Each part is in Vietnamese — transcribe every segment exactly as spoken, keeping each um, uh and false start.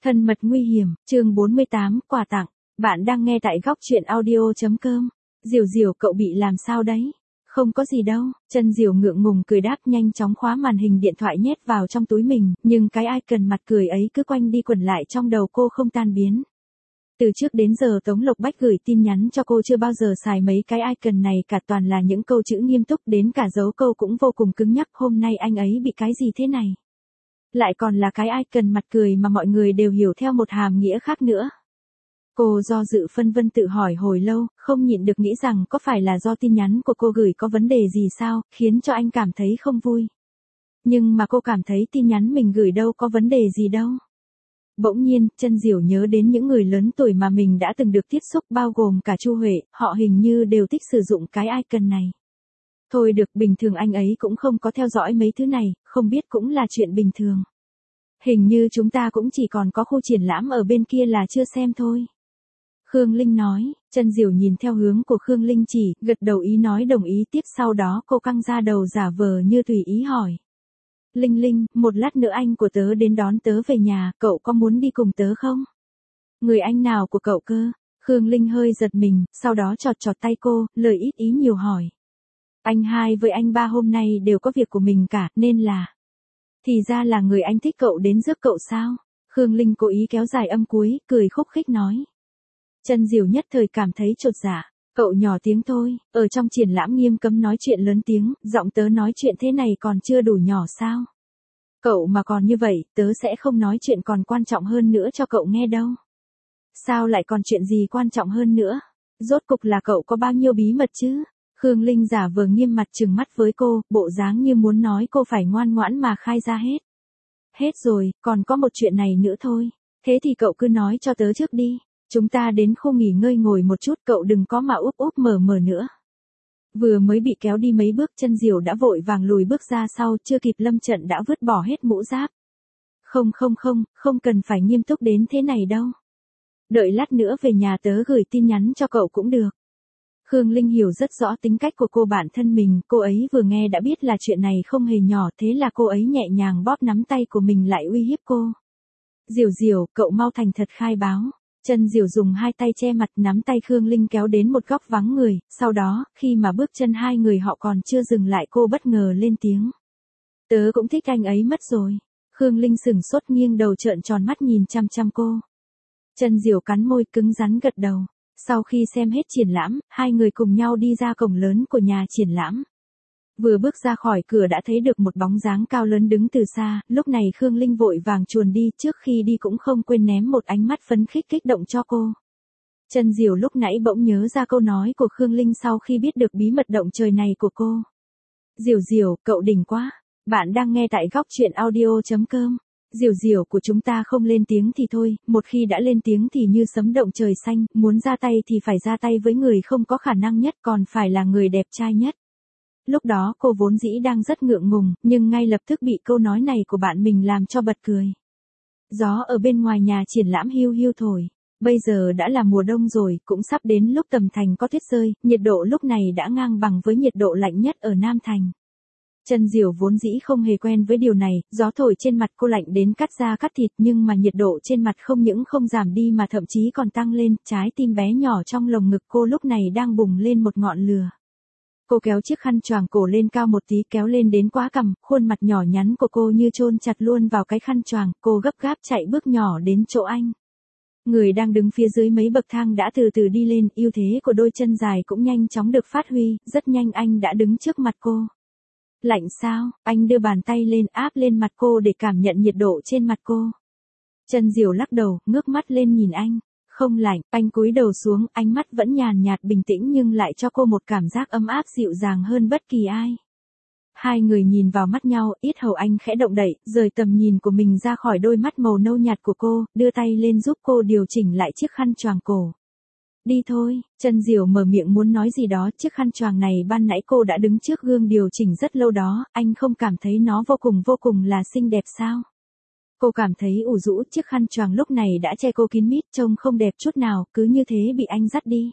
Thân mật nguy hiểm, chương bốn mươi tám, quà tặng. Bạn đang nghe tại góc truyện audio.com. Diều Diều cậu bị làm sao đấy? Không có gì đâu, chân Diều ngượng ngùng cười đáp, nhanh chóng khóa màn hình điện thoại nhét vào trong túi mình, nhưng cái icon mặt cười ấy cứ quanh đi quẩn lại trong đầu cô không tan biến. Từ trước đến giờ Tống Lộc Bách gửi tin nhắn cho cô chưa bao giờ xài mấy cái icon này cả, toàn là những câu chữ nghiêm túc, đến cả dấu câu cũng vô cùng cứng nhắc. Hôm nay anh ấy bị cái gì thế này? Lại còn là cái icon mặt cười mà mọi người đều hiểu theo một hàm nghĩa khác nữa. Cô do dự phân vân tự hỏi hồi lâu, không nhịn được nghĩ rằng có phải là do tin nhắn của cô gửi có vấn đề gì sao, khiến cho anh cảm thấy không vui. Nhưng mà cô cảm thấy tin nhắn mình gửi đâu có vấn đề gì đâu. Bỗng nhiên, chân Diều nhớ đến những người lớn tuổi mà mình đã từng được tiếp xúc, bao gồm cả Chu Huệ, họ hình như đều thích sử dụng cái icon này. Thôi được, bình thường anh ấy cũng không có theo dõi mấy thứ này, không biết cũng là chuyện bình thường. Hình như chúng ta cũng chỉ còn có khu triển lãm ở bên kia là chưa xem thôi. Khương Linh nói, chân Diều nhìn theo hướng của Khương Linh chỉ, gật đầu ý nói đồng ý. Tiếp sau đó cô căng ra đầu giả vờ như tùy ý hỏi. Linh Linh, một lát nữa anh của tớ đến đón tớ về nhà, cậu có muốn đi cùng tớ không? Người anh nào của cậu cơ? Khương Linh hơi giật mình, sau đó chọt chọt tay cô, lời ít ý nhiều hỏi. Anh hai với anh ba hôm nay đều có việc của mình cả, nên là... Thì ra là người anh thích cậu đến rước cậu sao? Khương Linh cố ý kéo dài âm cuối, cười khúc khích nói. Chân Diều nhất thời cảm thấy chột dạ. Cậu nhỏ tiếng thôi, ở trong triển lãm nghiêm cấm nói chuyện lớn tiếng, giọng tớ nói chuyện thế này còn chưa đủ nhỏ sao? Cậu mà còn như vậy, tớ sẽ không nói chuyện còn quan trọng hơn nữa cho cậu nghe đâu. Sao lại còn chuyện gì quan trọng hơn nữa? Rốt cục là cậu có bao nhiêu bí mật chứ? Khương Linh giả vờ nghiêm mặt trừng mắt với cô, bộ dáng như muốn nói cô phải ngoan ngoãn mà khai ra hết. Hết rồi, còn có một chuyện này nữa thôi. Thế thì cậu cứ nói cho tớ trước đi. Chúng ta đến khu nghỉ ngơi ngồi một chút, cậu đừng có mà úp úp mở mở nữa. Vừa mới bị kéo đi mấy bước, chân Diều đã vội vàng lùi bước ra sau, chưa kịp lâm trận đã vứt bỏ hết mũ giáp. Không không không, không cần phải nghiêm túc đến thế này đâu. Đợi lát nữa về nhà tớ gửi tin nhắn cho cậu cũng được. Khương Linh hiểu rất rõ tính cách của cô bản thân mình, cô ấy vừa nghe đã biết là chuyện này không hề nhỏ, thế là cô ấy nhẹ nhàng bóp nắm tay của mình lại uy hiếp cô. Diều Diều, cậu mau thành thật khai báo. Chân Diều dùng hai tay che mặt, nắm tay Khương Linh kéo đến một góc vắng người, sau đó, khi mà bước chân hai người họ còn chưa dừng lại, cô bất ngờ lên tiếng. Tớ cũng thích anh ấy mất rồi. Khương Linh sửng sốt nghiêng đầu trợn tròn mắt nhìn chăm chăm cô. Chân Diều cắn môi cứng rắn gật đầu. Sau khi xem hết triển lãm, hai người cùng nhau đi ra cổng lớn của nhà triển lãm. Vừa bước ra khỏi cửa đã thấy được một bóng dáng cao lớn đứng từ xa, lúc này Khương Linh vội vàng chuồn đi, trước khi đi cũng không quên ném một ánh mắt phấn khích kích động cho cô. Chân Diều lúc nãy bỗng nhớ ra câu nói của Khương Linh sau khi biết được bí mật động trời này của cô. Diều Diều, cậu đỉnh quá. Bạn đang nghe tại góc truyện audio.com. Diều Diều của chúng ta không lên tiếng thì thôi, một khi đã lên tiếng thì như sấm động trời xanh, muốn ra tay thì phải ra tay với người không có khả năng nhất, còn phải là người đẹp trai nhất. Lúc đó cô vốn dĩ đang rất ngượng ngùng, nhưng ngay lập tức bị câu nói này của bạn mình làm cho bật cười. Gió ở bên ngoài nhà triển lãm hiu hiu thổi. Bây giờ đã là mùa đông rồi, cũng sắp đến lúc Tầm Thành có tuyết rơi, nhiệt độ lúc này đã ngang bằng với nhiệt độ lạnh nhất ở Nam Thành. Chân Diều vốn dĩ không hề quen với điều này, gió thổi trên mặt cô lạnh đến cắt da cắt thịt, nhưng mà nhiệt độ trên mặt không những không giảm đi mà thậm chí còn tăng lên, trái tim bé nhỏ trong lồng ngực cô lúc này đang bùng lên một ngọn lửa. Cô kéo chiếc khăn choàng cổ lên cao một tí, kéo lên đến quá cằm, khuôn mặt nhỏ nhắn của cô như chôn chặt luôn vào cái khăn choàng, cô gấp gáp chạy bước nhỏ đến chỗ anh. Người đang đứng phía dưới mấy bậc thang đã từ từ đi lên, ưu thế của đôi chân dài cũng nhanh chóng được phát huy, rất nhanh anh đã đứng trước mặt cô. Lạnh sao? Anh đưa bàn tay lên áp lên mặt cô để cảm nhận nhiệt độ trên mặt cô. Chân Diều lắc đầu, ngước mắt lên nhìn anh. Không lạnh, anh cúi đầu xuống, ánh mắt vẫn nhàn nhạt bình tĩnh nhưng lại cho cô một cảm giác ấm áp dịu dàng hơn bất kỳ ai. Hai người nhìn vào mắt nhau, yết hầu anh khẽ động đậy, rời tầm nhìn của mình ra khỏi đôi mắt màu nâu nhạt của cô, đưa tay lên giúp cô điều chỉnh lại chiếc khăn choàng cổ. Đi thôi, Chân Diều mở miệng muốn nói gì đó, chiếc khăn choàng này ban nãy cô đã đứng trước gương điều chỉnh rất lâu đó, anh không cảm thấy nó vô cùng vô cùng là xinh đẹp sao? Cô cảm thấy ủ rũ, chiếc khăn choàng lúc này đã che cô kín mít, trông không đẹp chút nào, cứ như thế bị anh dắt đi.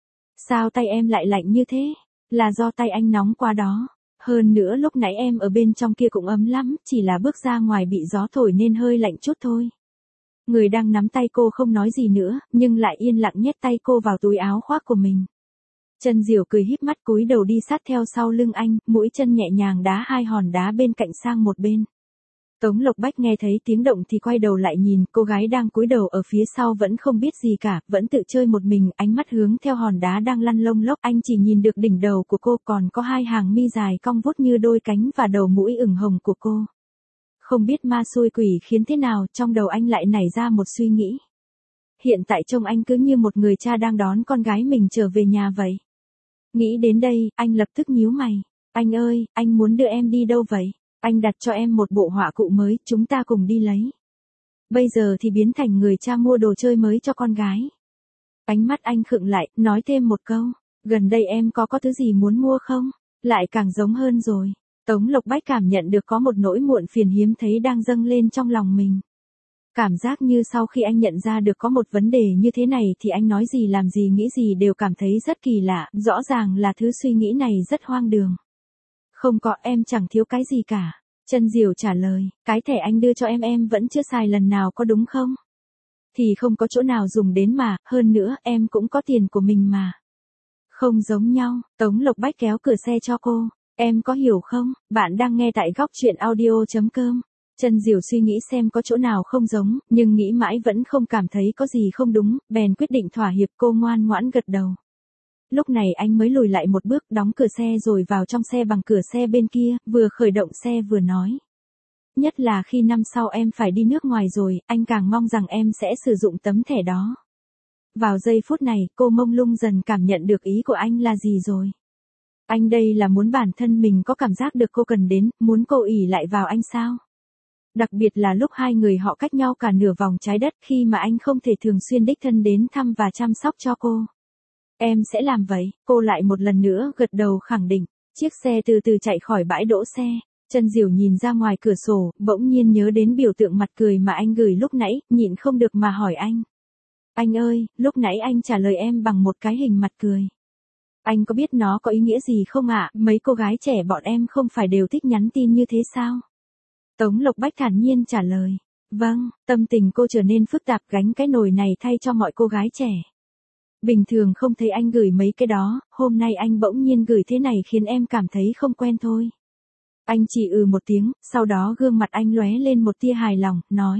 Sao tay em lại lạnh như thế? Là do tay anh nóng quá đó. Hơn nữa lúc nãy em ở bên trong kia cũng ấm lắm, chỉ là bước ra ngoài bị gió thổi nên hơi lạnh chút thôi. Người đang nắm tay cô không nói gì nữa, nhưng lại yên lặng nhét tay cô vào túi áo khoác của mình. Chân Diểu cười híp mắt cúi đầu đi sát theo sau lưng anh, mũi chân nhẹ nhàng đá hai hòn đá bên cạnh sang một bên. Tống Lộc Bách nghe thấy tiếng động thì quay đầu lại nhìn, cô gái đang cúi đầu ở phía sau vẫn không biết gì cả, vẫn tự chơi một mình, ánh mắt hướng theo hòn đá đang lăn lông lốc, anh chỉ nhìn được đỉnh đầu của cô, còn có hai hàng mi dài cong vút như đôi cánh và đầu mũi ửng hồng của cô. Không biết ma xui quỷ khiến thế nào, trong đầu anh lại nảy ra một suy nghĩ. Hiện tại trông anh cứ như một người cha đang đón con gái mình trở về nhà vậy. Nghĩ đến đây, anh lập tức nhíu mày. Anh ơi, anh muốn đưa em đi đâu vậy? Anh đặt cho em một bộ họa cụ mới, chúng ta cùng đi lấy. Bây giờ thì biến thành người cha mua đồ chơi mới cho con gái. Ánh mắt anh khựng lại, nói thêm một câu. Gần đây em có có thứ gì muốn mua không? Lại càng giống hơn rồi. Tống Lộc Bách cảm nhận được có một nỗi muộn phiền hiếm thấy đang dâng lên trong lòng mình. Cảm giác như sau khi anh nhận ra được có một vấn đề như thế này thì anh nói gì làm gì nghĩ gì đều cảm thấy rất kỳ lạ, rõ ràng là thứ suy nghĩ này rất hoang đường. Không có, em chẳng thiếu cái gì cả. Chân Diểu trả lời, cái thẻ anh đưa cho em em vẫn chưa xài lần nào có đúng không? Thì không có chỗ nào dùng đến mà, hơn nữa em cũng có tiền của mình mà. Không giống nhau, Tống Lộc Bách kéo cửa xe cho cô. Em có hiểu không, bạn đang nghe tại góc truyện audio.com. Chân Diểu suy nghĩ xem có chỗ nào không giống, nhưng nghĩ mãi vẫn không cảm thấy có gì không đúng, bèn quyết định thỏa hiệp, cô ngoan ngoãn gật đầu. Lúc này anh mới lùi lại một bước, đóng cửa xe rồi vào trong xe bằng cửa xe bên kia, vừa khởi động xe vừa nói. Nhất là khi năm sau em phải đi nước ngoài rồi, anh càng mong rằng em sẽ sử dụng tấm thẻ đó. Vào giây phút này, cô mông lung dần cảm nhận được ý của anh là gì rồi. Anh đây là muốn bản thân mình có cảm giác được cô cần đến, muốn cô ỷ lại vào anh sao? Đặc biệt là lúc hai người họ cách nhau cả nửa vòng trái đất, khi mà anh không thể thường xuyên đích thân đến thăm và chăm sóc cho cô. Em sẽ làm vậy, cô lại một lần nữa gật đầu khẳng định. Chiếc xe từ từ chạy khỏi bãi đỗ xe. Chân Diểu nhìn ra ngoài cửa sổ, bỗng nhiên nhớ đến biểu tượng mặt cười mà anh gửi lúc nãy, nhịn không được mà hỏi anh. Anh ơi, lúc nãy anh trả lời em bằng một cái hình mặt cười. Anh có biết nó có ý nghĩa gì không ạ? Mấy cô gái trẻ bọn em không phải đều thích nhắn tin như thế sao? Tống Lộc Bách thản nhiên trả lời. Vâng, tâm tình cô trở nên phức tạp, gánh cái nồi này thay cho mọi cô gái trẻ. Bình thường không thấy anh gửi mấy cái đó, hôm nay anh bỗng nhiên gửi thế này khiến em cảm thấy không quen thôi. Anh chỉ ừ một tiếng, sau đó gương mặt anh lóe lên một tia hài lòng, nói.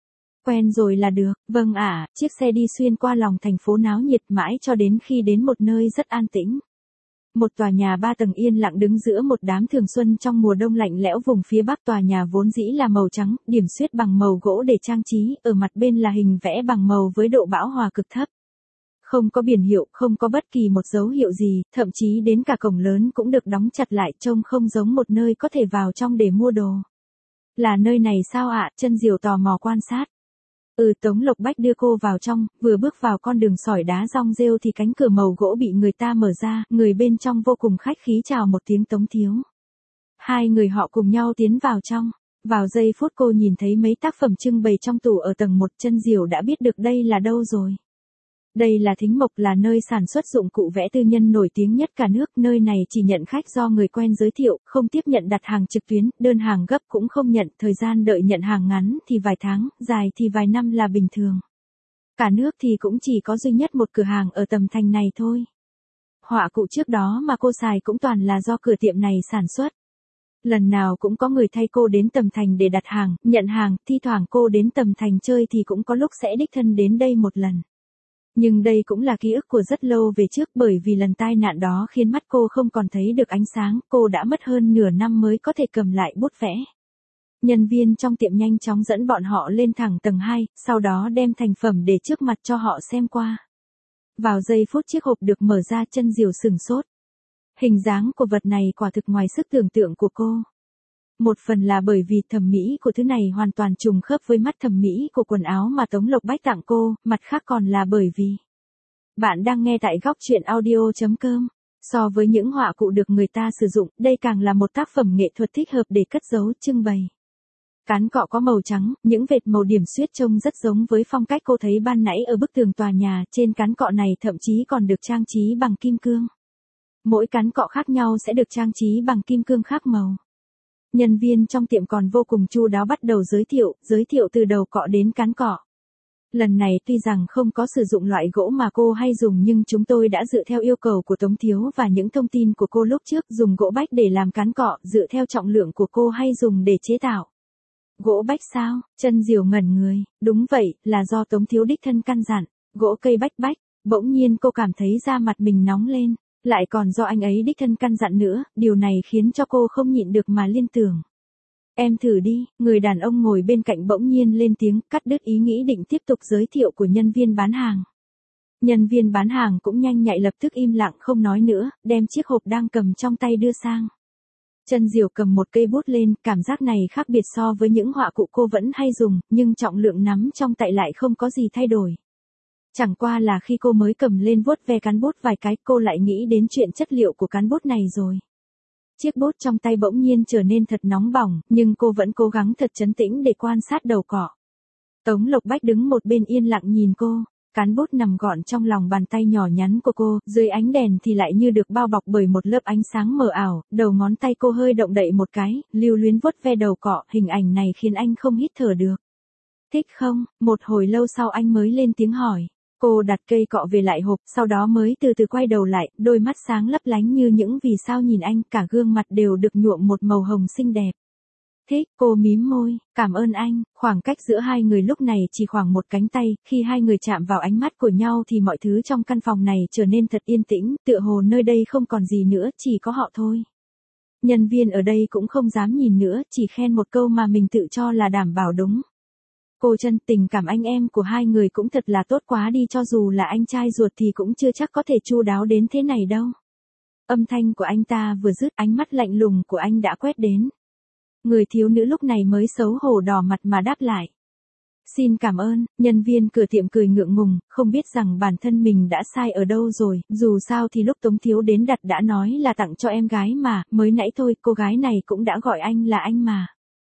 Quen rồi là được, vâng ạ, chiếc xe đi xuyên qua lòng thành phố náo nhiệt mãi cho đến khi đến một nơi rất an tĩnh. Một tòa nhà ba tầng yên lặng đứng giữa một đám thường xuân trong mùa đông lạnh lẽo vùng phía bắc. Tòa nhà vốn dĩ là màu trắng, điểm xuyết bằng màu gỗ để trang trí, ở mặt bên là hình vẽ bằng màu với độ bão hòa cực thấp. Không có biển hiệu, không có bất kỳ một dấu hiệu gì, thậm chí đến cả cổng lớn cũng được đóng chặt lại, trông không giống một nơi có thể vào trong để mua đồ. Là nơi này sao ạ? Chân Diểu tò mò quan sát. Ừ, Tống Lộc Bách đưa cô vào trong, vừa bước vào con đường sỏi đá rong rêu thì cánh cửa màu gỗ bị người ta mở ra, người bên trong vô cùng khách khí chào một tiếng Tống thiếu. Hai người họ cùng nhau tiến vào trong. Vào giây phút cô nhìn thấy mấy tác phẩm trưng bày trong tủ ở tầng một, Chân Diểu đã biết được đây là đâu rồi. Đây là Thính Mộc, là nơi sản xuất dụng cụ vẽ tư nhân nổi tiếng nhất cả nước, nơi này chỉ nhận khách do người quen giới thiệu, không tiếp nhận đặt hàng trực tuyến, đơn hàng gấp cũng không nhận, thời gian đợi nhận hàng ngắn thì vài tháng, dài thì vài năm là bình thường. Cả nước thì cũng chỉ có duy nhất một cửa hàng ở Tầm Thành này thôi. Họa cụ trước đó mà cô xài cũng toàn là do cửa tiệm này sản xuất. Lần nào cũng có người thay cô đến Tầm Thành để đặt hàng, nhận hàng, thi thoảng cô đến Tầm Thành chơi thì cũng có lúc sẽ đích thân đến đây một lần. Nhưng đây cũng là ký ức của rất lâu về trước, bởi vì lần tai nạn đó khiến mắt cô không còn thấy được ánh sáng, cô đã mất hơn nửa năm mới có thể cầm lại bút vẽ. Nhân viên trong tiệm nhanh chóng dẫn bọn họ lên thẳng tầng hai, sau đó đem thành phẩm để trước mặt cho họ xem qua. Vào giây phút chiếc hộp được mở ra, Chân Diểu sửng sốt. Hình dáng của vật này quả thực ngoài sức tưởng tượng của cô. Một phần là bởi vì thẩm mỹ của thứ này hoàn toàn trùng khớp với mắt thẩm mỹ của quần áo mà Tống Lộc Bách tặng cô, mặt khác còn là bởi vì bạn đang nghe tại góc truyện audio.com. So với những họa cụ được người ta sử dụng, đây càng là một tác phẩm nghệ thuật thích hợp để cất giấu, trưng bày. Cán cọ có màu trắng, những vệt màu điểm xuyết trông rất giống với phong cách cô thấy ban nãy ở bức tường tòa nhà, trên cán cọ này thậm chí còn được trang trí bằng kim cương. Mỗi cán cọ khác nhau sẽ được trang trí bằng kim cương khác màu. Nhân viên trong tiệm còn vô cùng chu đáo bắt đầu giới thiệu, giới thiệu từ đầu cọ đến cán cọ. Lần này tuy rằng không có sử dụng loại gỗ mà cô hay dùng nhưng chúng tôi đã dựa theo yêu cầu của Tống Thiếu và những thông tin của cô lúc trước dùng gỗ bách để làm cán cọ dựa theo trọng lượng của cô hay dùng để chế tạo. Gỗ bách sao? Chân Diều ngẩn người, đúng vậy, là do Tống Thiếu đích thân căn dặn, gỗ cây bách bách, bỗng nhiên cô cảm thấy da mặt mình nóng lên, lại còn do anh ấy đích thân căn dặn nữa, điều này khiến cho cô không nhịn được mà liên tưởng. Em thử đi, người đàn ông ngồi bên cạnh bỗng nhiên lên tiếng cắt đứt ý nghĩ định tiếp tục giới thiệu của nhân viên bán hàng. Nhân viên bán hàng cũng nhanh nhạy lập tức im lặng không nói nữa, đem chiếc hộp đang cầm trong tay đưa sang. Chân Diều cầm một cây bút lên, cảm giác này khác biệt so với những họa cụ cô vẫn hay dùng, nhưng trọng lượng nắm trong tay lại không có gì thay đổi. Chẳng qua là khi cô mới cầm lên vuốt ve cán bút vài cái cô lại nghĩ đến chuyện chất liệu của cán bút này rồi. Chiếc bút trong tay bỗng nhiên trở nên thật nóng bỏng, nhưng cô vẫn cố gắng thật trấn tĩnh để quan sát đầu cọ. Tống Lộc Bách đứng một bên yên lặng nhìn cô, cán bút nằm gọn trong lòng bàn tay nhỏ nhắn của cô, dưới ánh đèn thì lại như được bao bọc bởi một lớp ánh sáng mờ ảo, đầu ngón tay cô hơi động đậy một cái, lưu luyến vuốt ve đầu cọ, hình ảnh này khiến anh không hít thở được. Thích không? Một hồi lâu sau anh mới lên tiếng hỏi. Cô đặt cây cọ về lại hộp, sau đó mới từ từ quay đầu lại, đôi mắt sáng lấp lánh như những vì sao nhìn anh, cả gương mặt đều được nhuộm một màu hồng xinh đẹp. Thích, cô mím môi, cảm ơn anh, khoảng cách giữa hai người lúc này chỉ khoảng một cánh tay, khi hai người chạm vào ánh mắt của nhau thì mọi thứ trong căn phòng này trở nên thật yên tĩnh, tựa hồ nơi đây không còn gì nữa, chỉ có họ thôi. Nhân viên ở đây cũng không dám nhìn nữa, chỉ khen một câu mà mình tự cho là đảm bảo đúng. Cô Chân, tình cảm anh em của hai người cũng thật là tốt quá đi, cho dù là anh trai ruột thì cũng chưa chắc có thể chu đáo đến thế này đâu. Âm thanh của anh ta vừa dứt, ánh mắt lạnh lùng của anh đã quét đến. Người thiếu nữ lúc này mới xấu hổ đỏ mặt mà đáp lại. Xin cảm ơn, nhân viên cửa tiệm cười ngượng ngùng, không biết rằng bản thân mình đã sai ở đâu rồi, dù sao thì lúc Tống Thiếu đến đặt đã nói là tặng cho em gái mà, mới nãy thôi cô gái này cũng đã gọi anh là anh mà.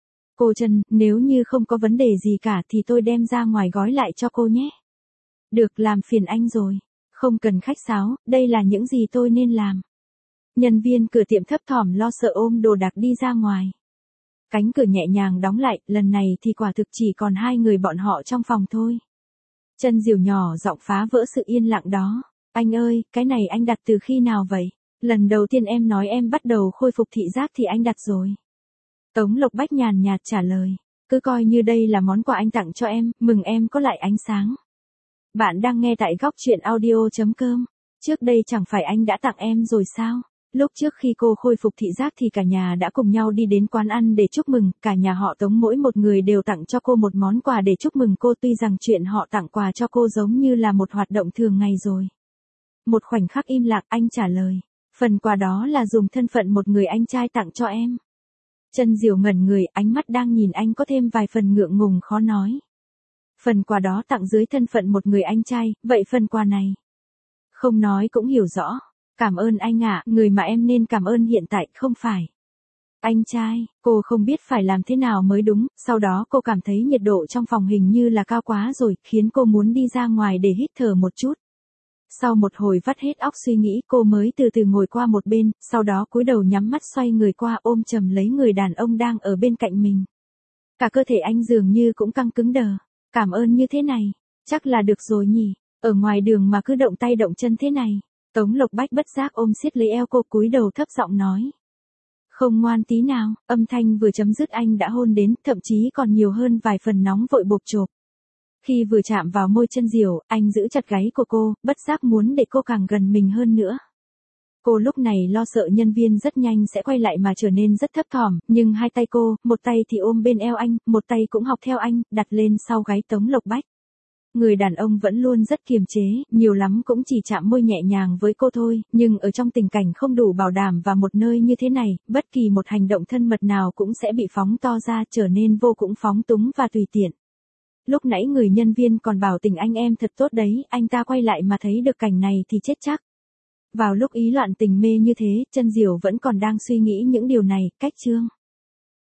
Cô Chân, nếu như không có vấn đề gì cả thì tôi đem ra ngoài gói lại cho cô nhé. Được, làm phiền anh rồi. Không cần khách sáo, đây là những gì tôi nên làm. Nhân viên cửa tiệm thấp thỏm lo sợ ôm đồ đạc đi ra ngoài. Cánh cửa nhẹ nhàng đóng lại, lần này thì quả thực chỉ còn hai người bọn họ trong phòng thôi. Chân Diều nhỏ giọng phá vỡ sự yên lặng đó. Anh ơi, cái này anh đặt từ khi nào vậy? Lần đầu tiên em nói em bắt đầu khôi phục thị giác thì anh đặt rồi. Tống Lộc Bách nhàn nhạt trả lời, cứ coi như đây là món quà anh tặng cho em, mừng em có lại ánh sáng. Bạn đang nghe tại góc truyện audio chấm com. Trước đây chẳng phải anh đã tặng em rồi sao? Lúc trước khi cô khôi phục thị giác thì cả nhà đã cùng nhau đi đến quán ăn để chúc mừng, cả nhà họ Tống mỗi một người đều tặng cho cô một món quà để chúc mừng cô, tuy rằng chuyện họ tặng quà cho cô giống như là một hoạt động thường ngày rồi. Một khoảnh khắc im lặng, anh trả lời, phần quà đó là dùng thân phận một người anh trai tặng cho em. Chân Diều ngẩn người, ánh mắt đang nhìn anh có thêm vài phần ngượng ngùng khó nói. Phần quà đó tặng dưới thân phận một người anh trai, vậy phần quà này? Không nói cũng hiểu rõ. Cảm ơn anh ạ, người mà em nên cảm ơn hiện tại không phải anh trai. Cô không biết phải làm thế nào mới đúng, sau đó cô cảm thấy nhiệt độ trong phòng hình như là cao quá rồi, khiến cô muốn đi ra ngoài để hít thở một chút. Sau một hồi vắt hết óc suy nghĩ cô mới từ từ ngồi qua một bên, sau đó cúi đầu nhắm mắt xoay người qua ôm chầm lấy người đàn ông đang ở bên cạnh mình. Cả cơ thể anh dường như cũng căng cứng đờ. Cảm ơn như thế này, chắc là được rồi nhỉ, ở ngoài đường mà cứ động tay động chân thế này. Tống Lộc Bách bất giác ôm siết lấy eo cô, cúi đầu thấp giọng nói. Không ngoan tí nào, âm thanh vừa chấm dứt anh đã hôn đến, thậm chí còn nhiều hơn vài phần nóng vội bộp chộp. Khi vừa chạm vào môi Chân Diều, anh giữ chặt gáy của cô, bất giác muốn để cô càng gần mình hơn nữa. Cô lúc này lo sợ nhân viên rất nhanh sẽ quay lại mà trở nên rất thấp thỏm, nhưng hai tay cô, một tay thì ôm bên eo anh, một tay cũng học theo anh, đặt lên sau gáy Tống Lộc Bách. Người đàn ông vẫn luôn rất kiềm chế, nhiều lắm cũng chỉ chạm môi nhẹ nhàng với cô thôi, nhưng ở trong tình cảnh không đủ bảo đảm và một nơi như thế này, bất kỳ một hành động thân mật nào cũng sẽ bị phóng to ra, trở nên vô cùng phóng túng và tùy tiện. Lúc nãy người nhân viên còn bảo tình anh em thật tốt đấy, anh ta quay lại mà thấy được cảnh này thì chết chắc. Vào lúc ý loạn tình mê như thế, Chân Diều vẫn còn đang suy nghĩ những điều này, cách chương.